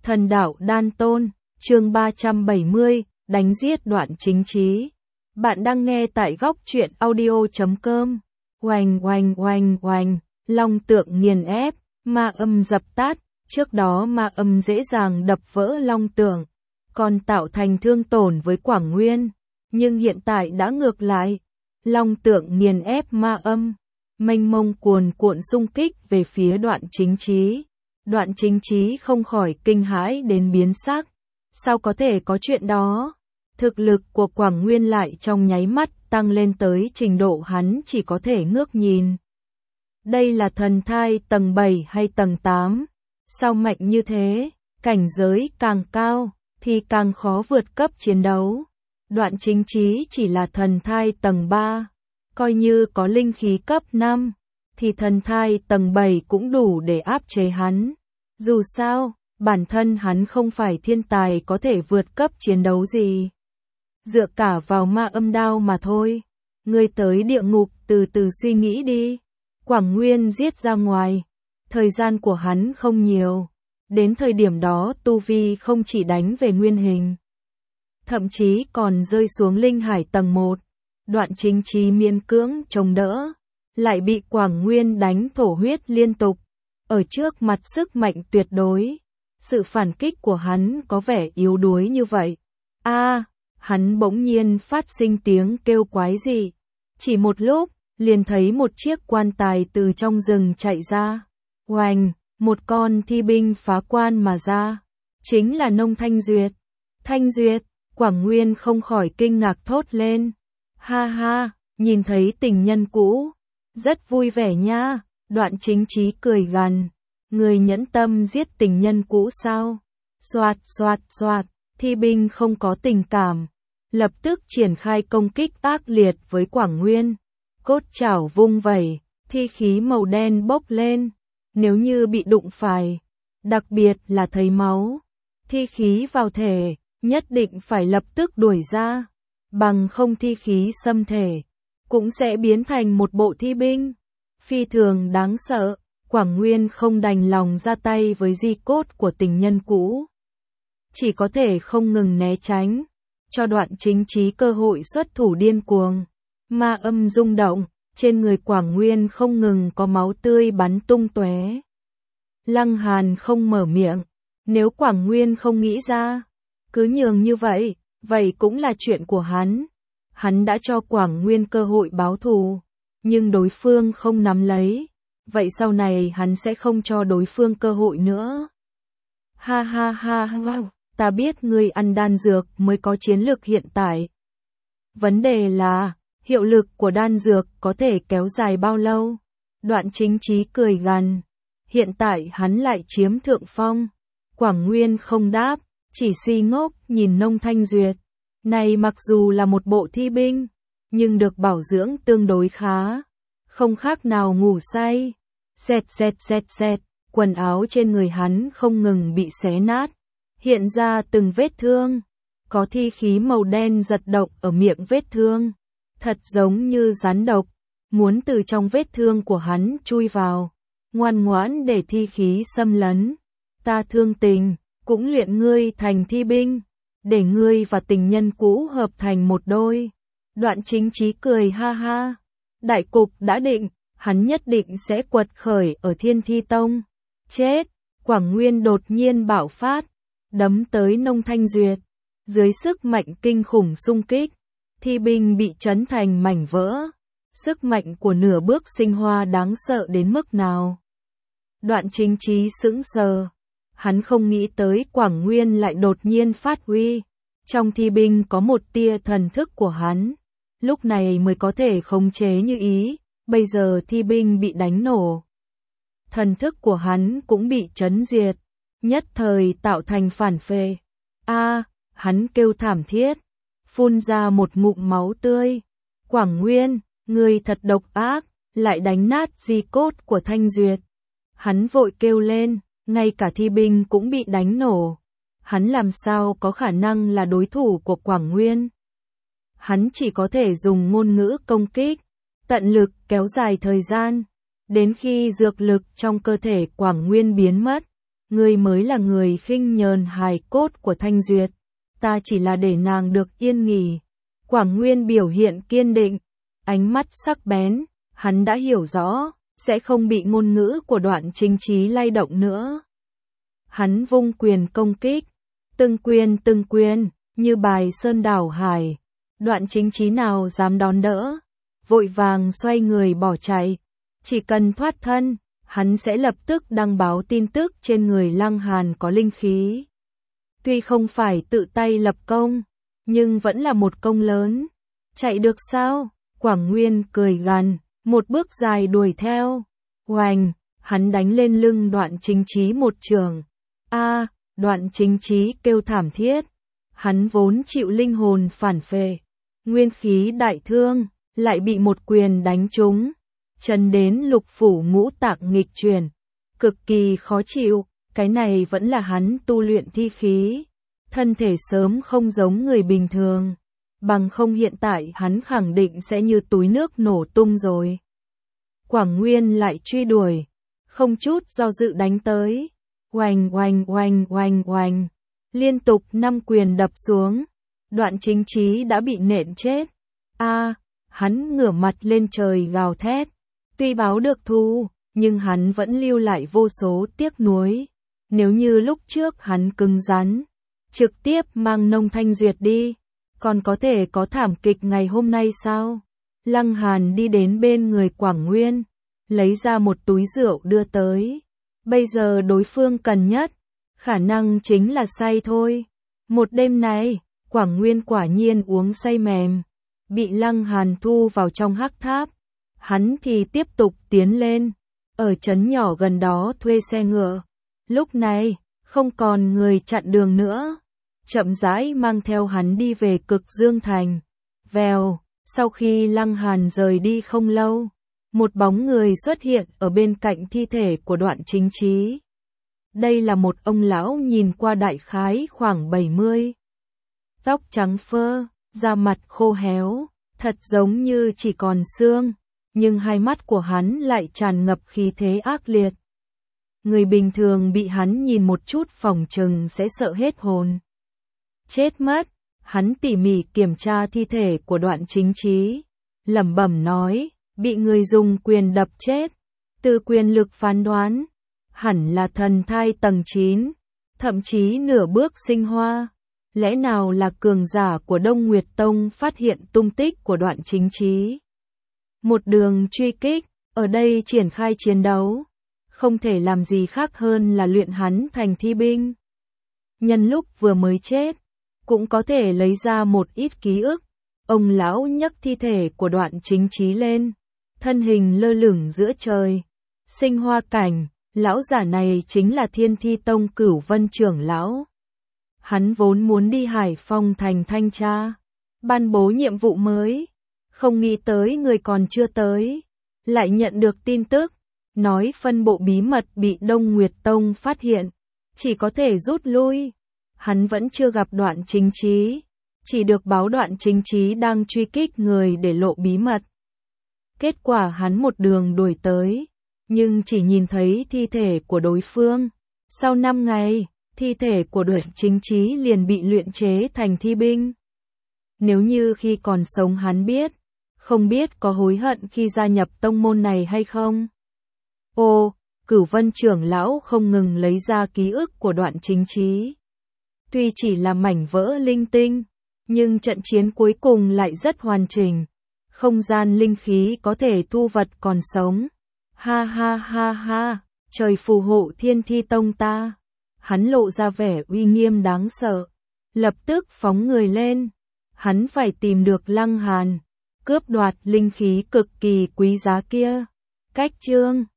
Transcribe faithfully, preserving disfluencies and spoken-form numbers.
Thần đạo đan tôn, chương ba trăm bảy mươi, đánh giết Đoạn Chính Trí. Bạn đang nghe tại góc truyện audio chấm com. Oanh oanh oanh oanh, long tượng nghiền ép, ma âm dập tắt. Trước đó ma âm dễ dàng đập vỡ long tượng, còn tạo thành thương tổn với Quảng Nguyên. Nhưng hiện tại đã ngược lại, long tượng nghiền ép ma âm, mênh mông cuồn cuộn xung kích về phía Đoạn Chính Trí. Đoạn Chính Trí không khỏi kinh hãi đến biến sắc. Sao có thể có chuyện đó? Thực lực của Quảng Nguyên lại trong nháy mắt tăng lên tới trình độ hắn chỉ có thể ngước nhìn. Đây là thần thai tầng bảy hay tầng tám? Sao mạnh như thế? Cảnh giới càng cao thì càng khó vượt cấp chiến đấu. Đoạn Chính Trí chỉ là thần thai tầng ba, coi như có linh khí cấp năm thì thần thai tầng bảy cũng đủ để áp chế hắn. Dù sao, bản thân hắn không phải thiên tài có thể vượt cấp chiến đấu gì. Dựa cả vào ma âm đao mà thôi. Ngươi tới địa ngục từ từ suy nghĩ đi. Quảng Nguyên giết ra ngoài. Thời gian của hắn không nhiều. Đến thời điểm đó tu vi không chỉ đánh về nguyên hình, thậm chí còn rơi xuống linh hải tầng một. Đoạn Chính Trí miễn cưỡng chống đỡ, lại bị Quảng Nguyên đánh thổ huyết liên tục. Ở trước mặt sức mạnh tuyệt đối, sự phản kích của hắn có vẻ yếu đuối như vậy. A, à, hắn bỗng nhiên phát sinh tiếng kêu quái dị. Chỉ một lúc, liền thấy một chiếc quan tài từ trong rừng chạy ra. Oanh, một con thi binh phá quan mà ra. Chính là Nông Thanh Duyệt. Thanh Duyệt, Quảng Nguyên không khỏi kinh ngạc thốt lên. Ha ha, nhìn thấy tình nhân cũ. Rất vui vẻ nha. Đoạn Chính Trí cười gằn. Người nhẫn tâm giết tình nhân cũ sao? Xoạt xoạt xoạt, thi binh không có tình cảm, lập tức triển khai công kích ác liệt với Quảng Nguyên. Cốt chảo vung vẩy, thi khí màu đen bốc lên. Nếu như bị đụng phải, đặc biệt là thấy máu, thi khí vào thể, nhất định phải lập tức đuổi ra. Bằng không thi khí xâm thể, cũng sẽ biến thành một bộ thi binh. Phi thường đáng sợ, Quảng Nguyên không đành lòng ra tay với di cốt của tình nhân cũ. Chỉ có thể không ngừng né tránh, cho Đoạn Chính Trí cơ hội xuất thủ điên cuồng. Ma âm rung động, trên người Quảng Nguyên không ngừng có máu tươi bắn tung tóe. Lăng Hàn không mở miệng, nếu Quảng Nguyên không nghĩ ra, cứ nhường như vậy, vậy cũng là chuyện của hắn. Hắn đã cho Quảng Nguyên cơ hội báo thù, nhưng đối phương không nắm lấy, vậy sau này hắn sẽ không cho đối phương cơ hội nữa. Ha ha ha ha, ta biết ngươi ăn đan dược mới có chiến lược hiện tại. Vấn đề là, hiệu lực của đan dược có thể kéo dài bao lâu? Đoạn Chính Trí cười gằn. Hiện tại hắn lại chiếm thượng phong. Quảng Nguyên không đáp, chỉ si ngốc nhìn Nông Thanh Duyệt. Này mặc dù là một bộ thi binh, nhưng được bảo dưỡng tương đối khá, không khác nào ngủ say. Xẹt xẹt xẹt xẹt, quần áo trên người hắn không ngừng bị xé nát, hiện ra từng vết thương, có thi khí màu đen giật động ở miệng vết thương, thật giống như rắn độc, muốn từ trong vết thương của hắn chui vào, ngoan ngoãn để thi khí xâm lấn. Ta thương tình, cũng luyện ngươi thành thi binh, để ngươi và tình nhân cũ hợp thành một đôi. Đoạn Chính Trí cười ha ha. Đại cục đã định, hắn nhất định sẽ quật khởi ở Thiên Thi Tông. Chết! Quảng Nguyên đột nhiên bạo phát, đấm tới Nông Thanh Duyệt. Dưới sức mạnh kinh khủng xung kích, thi binh bị chấn thành mảnh vỡ. Sức mạnh của nửa bước sinh hoa đáng sợ đến mức nào? Đoạn Chính Trí sững sờ. Hắn không nghĩ tới Quảng Nguyên lại đột nhiên phát huy. Trong thi binh có một tia thần thức của hắn. Lúc này mới có thể khống chế như ý. Bây giờ thi binh bị đánh nổ, thần thức của hắn cũng bị chấn diệt, nhất thời tạo thành phản phệ. A, à, hắn kêu thảm thiết, phun ra một ngụm máu tươi. Quảng Nguyên, ngươi thật độc ác, lại đánh nát di cốt của Thanh Duyệt. Hắn vội kêu lên, ngay cả thi binh cũng bị đánh nổ. Hắn làm sao có khả năng là đối thủ của Quảng Nguyên? Hắn chỉ có thể dùng ngôn ngữ công kích, tận lực kéo dài thời gian, đến khi dược lực trong cơ thể Quảng Nguyên biến mất, ngươi mới là người khinh nhờn hài cốt của Thanh Duyệt, ta chỉ là để nàng được yên nghỉ. Quảng Nguyên biểu hiện kiên định, ánh mắt sắc bén, hắn đã hiểu rõ, sẽ không bị ngôn ngữ của Đoạn Chính Chí lay động nữa. Hắn vung quyền công kích, từng quyền từng quyền, như bài sơn đảo hải. Đoạn Chính Chí nào dám đón đỡ, vội vàng xoay người bỏ chạy. Chỉ cần thoát thân, hắn sẽ lập tức đăng báo tin tức trên người Lăng Hàn có linh khí. Tuy không phải tự tay lập công, nhưng vẫn là một công lớn. Chạy được sao? Quảng Nguyên cười gằn, một bước dài đuổi theo. Oành, hắn đánh lên lưng Đoạn Chính Chí một trường. A, Đoạn Chính Chí kêu thảm thiết. Hắn vốn chịu linh hồn phản phệ, nguyên khí đại thương, lại bị một quyền đánh trúng, chân đến lục phủ ngũ tạng nghịch chuyển, cực kỳ khó chịu. Cái này vẫn là hắn tu luyện thi khí, thân thể sớm không giống người bình thường, bằng không hiện tại hắn khẳng định sẽ như túi nước nổ tung rồi. Quảng Nguyên lại truy đuổi, không chút do dự đánh tới, oành oành oành oành oành, liên tục năm quyền đập xuống, Đoạn Chính Chí đã bị nện chết. A, hắn ngửa mặt lên trời gào thét, tuy báo được thù, nhưng hắn vẫn lưu lại vô số tiếc nuối. Nếu như lúc trước hắn cứng rắn, trực tiếp mang Nông Thanh Duyệt đi, còn có thể có thảm kịch ngày hôm nay sao? Lăng Hàn đi đến bên người Quảng Nguyên, lấy ra một túi rượu đưa tới. Bây giờ đối phương cần nhất, khả năng chính là say thôi. Một đêm này, Quảng Nguyên quả nhiên uống say mềm, bị Lăng Hàn thu vào trong hắc tháp. Hắn thì tiếp tục tiến lên, ở trấn nhỏ gần đó thuê xe ngựa. Lúc này, không còn người chặn đường nữa, chậm rãi mang theo hắn đi về Cực Dương Thành. Vèo, sau khi Lăng Hàn rời đi không lâu, một bóng người xuất hiện ở bên cạnh thi thể của Đoạn Chính Chí. Đây là một ông lão nhìn qua đại khái khoảng bảy mươi. Tóc trắng phơ, da mặt khô héo, thật giống như chỉ còn xương, nhưng hai mắt của hắn lại tràn ngập khí thế ác liệt. Người bình thường bị hắn nhìn một chút phỏng chừng sẽ sợ hết hồn. Chết mất, hắn tỉ mỉ kiểm tra thi thể của Đoạn Chính Chí, lẩm bẩm nói, bị người dùng quyền đập chết. Từ quyền lực phán đoán, hẳn là thần thai tầng chín, thậm chí nửa bước sinh hoa. Lẽ nào là cường giả của Đông Nguyệt Tông phát hiện tung tích của Đoạn Chính Chí? Một đường truy kích, ở đây triển khai chiến đấu, không thể làm gì khác hơn là luyện hắn thành thi binh. Nhân lúc vừa mới chết, cũng có thể lấy ra một ít ký ức. Ông lão nhấc thi thể của Đoạn Chính Chí lên, thân hình lơ lửng giữa trời. Sinh hoa cảnh, lão giả này chính là Thiên Thi Tông Cửu Vân trưởng lão. Hắn vốn muốn đi Hải Phong thành thanh tra, ban bố nhiệm vụ mới, không nghĩ tới người còn chưa tới, lại nhận được tin tức, nói phân bộ bí mật bị Đông Nguyệt Tông phát hiện, chỉ có thể rút lui. Hắn vẫn chưa gặp Đoạn Chính Chí, chỉ được báo Đoạn Chính Chí đang truy kích người để lộ bí mật. Kết quả hắn một đường đuổi tới, nhưng chỉ nhìn thấy thi thể của đối phương. Sau năm ngày, thi thể của Đoạn Chính Chí liền bị luyện chế thành thi binh. Nếu như khi còn sống hắn biết, không biết có hối hận khi gia nhập tông môn này hay không. Ô, Cửu Vân trưởng lão không ngừng lấy ra ký ức của Đoạn Chính Chí. Tuy chỉ là mảnh vỡ linh tinh, nhưng trận chiến cuối cùng lại rất hoàn chỉnh. Không gian linh khí có thể thu vật còn sống. Ha ha ha ha, trời phù hộ Thiên Thi Tông ta. Hắn lộ ra vẻ uy nghiêm đáng sợ, lập tức phóng người lên. Hắn phải tìm được Lăng Hàn, cướp đoạt linh khí cực kỳ quý giá kia. Cách chương